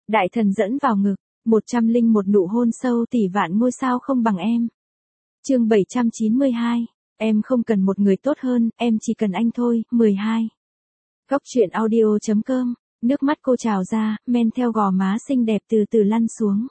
Đại thần dẫn vào ngực, 101 nụ hôn sâu tỷ vạn ngôi sao không bằng em. Chương 792, em không cần một người tốt hơn, em chỉ cần anh thôi. 12. Góc truyện audio.com, nước mắt cô trào ra, men theo gò má xinh đẹp từ từ lăn xuống.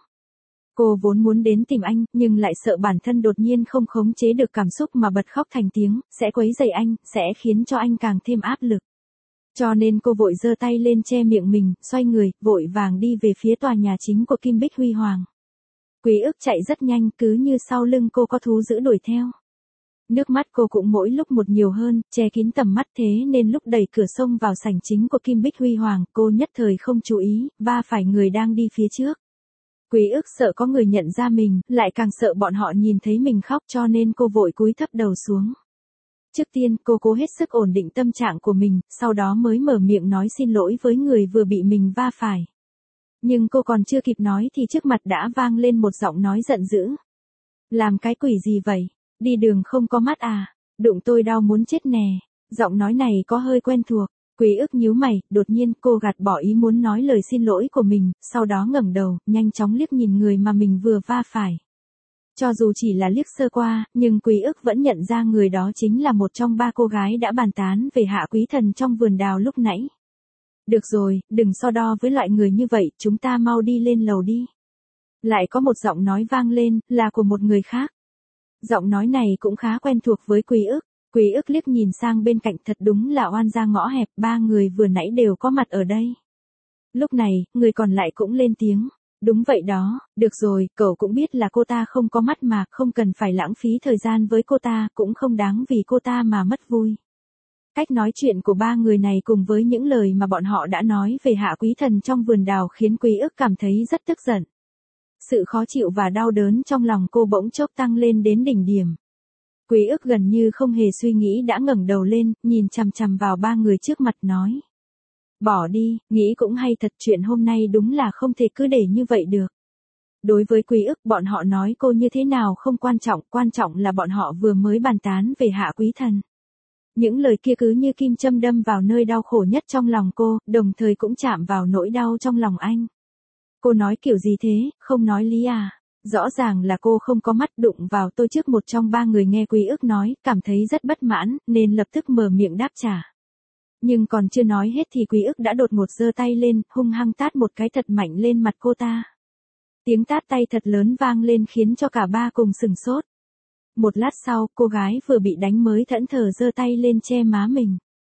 Cô vốn muốn đến tìm anh, nhưng lại sợ bản thân đột nhiên không khống chế được cảm xúc mà bật khóc thành tiếng, sẽ quấy rầy anh, sẽ khiến cho anh càng thêm áp lực. Cho nên cô vội giơ tay lên che miệng mình, xoay người, vội vàng đi về phía tòa nhà chính của Kim Bích Huy Hoàng. Quý ức chạy rất nhanh, cứ như sau lưng cô có thú dữ đuổi theo. Nước mắt cô cũng mỗi lúc một nhiều hơn, che kín tầm mắt, thế nên lúc đẩy cửa xông vào sảnh chính của Kim Bích Huy Hoàng, cô nhất thời không chú ý, va phải người đang đi phía trước. Quý ức sợ có người nhận ra mình, lại càng sợ bọn họ nhìn thấy mình khóc, cho nên cô vội cúi thấp đầu xuống. Trước tiên, cô cố hết sức ổn định tâm trạng của mình, sau đó mới mở miệng nói xin lỗi với người vừa bị mình va phải. Nhưng cô còn chưa kịp nói thì trước mặt đã vang lên một giọng nói giận dữ. Làm cái quỷ gì vậy? Đi đường không có mắt à? Đụng tôi đau muốn chết nè. Giọng nói này có hơi quen thuộc. Quý ức nhíu mày, đột nhiên cô gạt bỏ ý muốn nói lời xin lỗi của mình, sau đó ngẩng đầu, nhanh chóng liếc nhìn người mà mình vừa va phải. Cho dù chỉ là liếc sơ qua, nhưng Quý ức vẫn nhận ra người đó chính là một trong ba cô gái đã bàn tán về Hạ Quý Thần trong vườn đào lúc nãy. Được rồi, đừng so đo với loại người như vậy, chúng ta mau đi lên lầu đi. Lại có một giọng nói vang lên, là của một người khác. Giọng nói này cũng khá quen thuộc với Quý ức. Quý ức liếc nhìn sang bên cạnh, thật đúng là oan gia ngõ hẹp, ba người vừa nãy đều có mặt ở đây. Lúc này, người còn lại cũng lên tiếng. Đúng vậy đó, được rồi, cậu cũng biết là cô ta không có mắt mà, không cần phải lãng phí thời gian với cô ta, cũng không đáng vì cô ta mà mất vui. Cách nói chuyện của ba người này cùng với những lời mà bọn họ đã nói về Hạ Quý Thần trong vườn đào khiến Quý ức cảm thấy rất tức giận. Sự khó chịu và đau đớn trong lòng cô bỗng chốc tăng lên đến đỉnh điểm. Quý ức gần như không hề suy nghĩ đã ngẩng đầu lên, nhìn chằm chằm vào ba người trước mặt nói. Bỏ đi, nghĩ cũng hay thật, chuyện hôm nay đúng là không thể cứ để như vậy được. Đối với Quý ức, bọn họ nói cô như thế nào không quan trọng là bọn họ vừa mới bàn tán về Hạ Quý Thần. Những lời kia cứ như kim châm đâm vào nơi đau khổ nhất trong lòng cô, đồng thời cũng chạm vào nỗi đau trong lòng anh. Cô nói kiểu gì thế, không nói lý à? Rõ ràng là cô không có mắt, đụng vào tôi trước. Một trong ba người nghe Quý ức nói, cảm thấy rất bất mãn, nên lập tức mở miệng đáp trả. Nhưng còn chưa nói hết thì Quý ức đã đột ngột giơ tay lên, hung hăng tát một cái thật mạnh lên mặt cô ta. Tiếng tát tay thật lớn vang lên khiến cho cả ba cùng sửng sốt. Một lát sau, cô gái vừa bị đánh mới thẫn thờ giơ tay lên che má mình.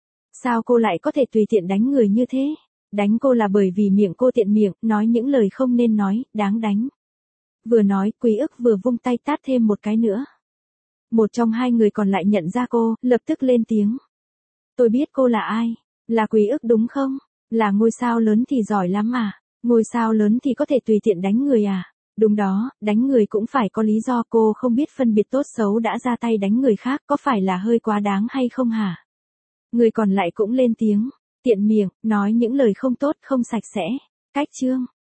Sao cô lại có thể tùy tiện đánh người như thế? Đánh cô là bởi vì miệng cô tiện miệng, nói những lời không nên nói, đáng đánh. Vừa nói, Quý ức vừa vung tay tát thêm một cái nữa. Một trong hai người còn lại nhận ra cô, lập tức lên tiếng. Tôi biết cô là ai, là Quý ức đúng không? Là ngôi sao lớn thì giỏi lắm à? Ngôi sao lớn thì có thể tùy tiện đánh người à? Đúng đó, đánh người cũng phải có lý do, cô không biết phân biệt tốt xấu đã ra tay đánh người khác, có phải là hơi quá đáng hay không hả? Người còn lại cũng lên tiếng, tiện miệng, nói những lời không tốt, không sạch sẽ. Cách chương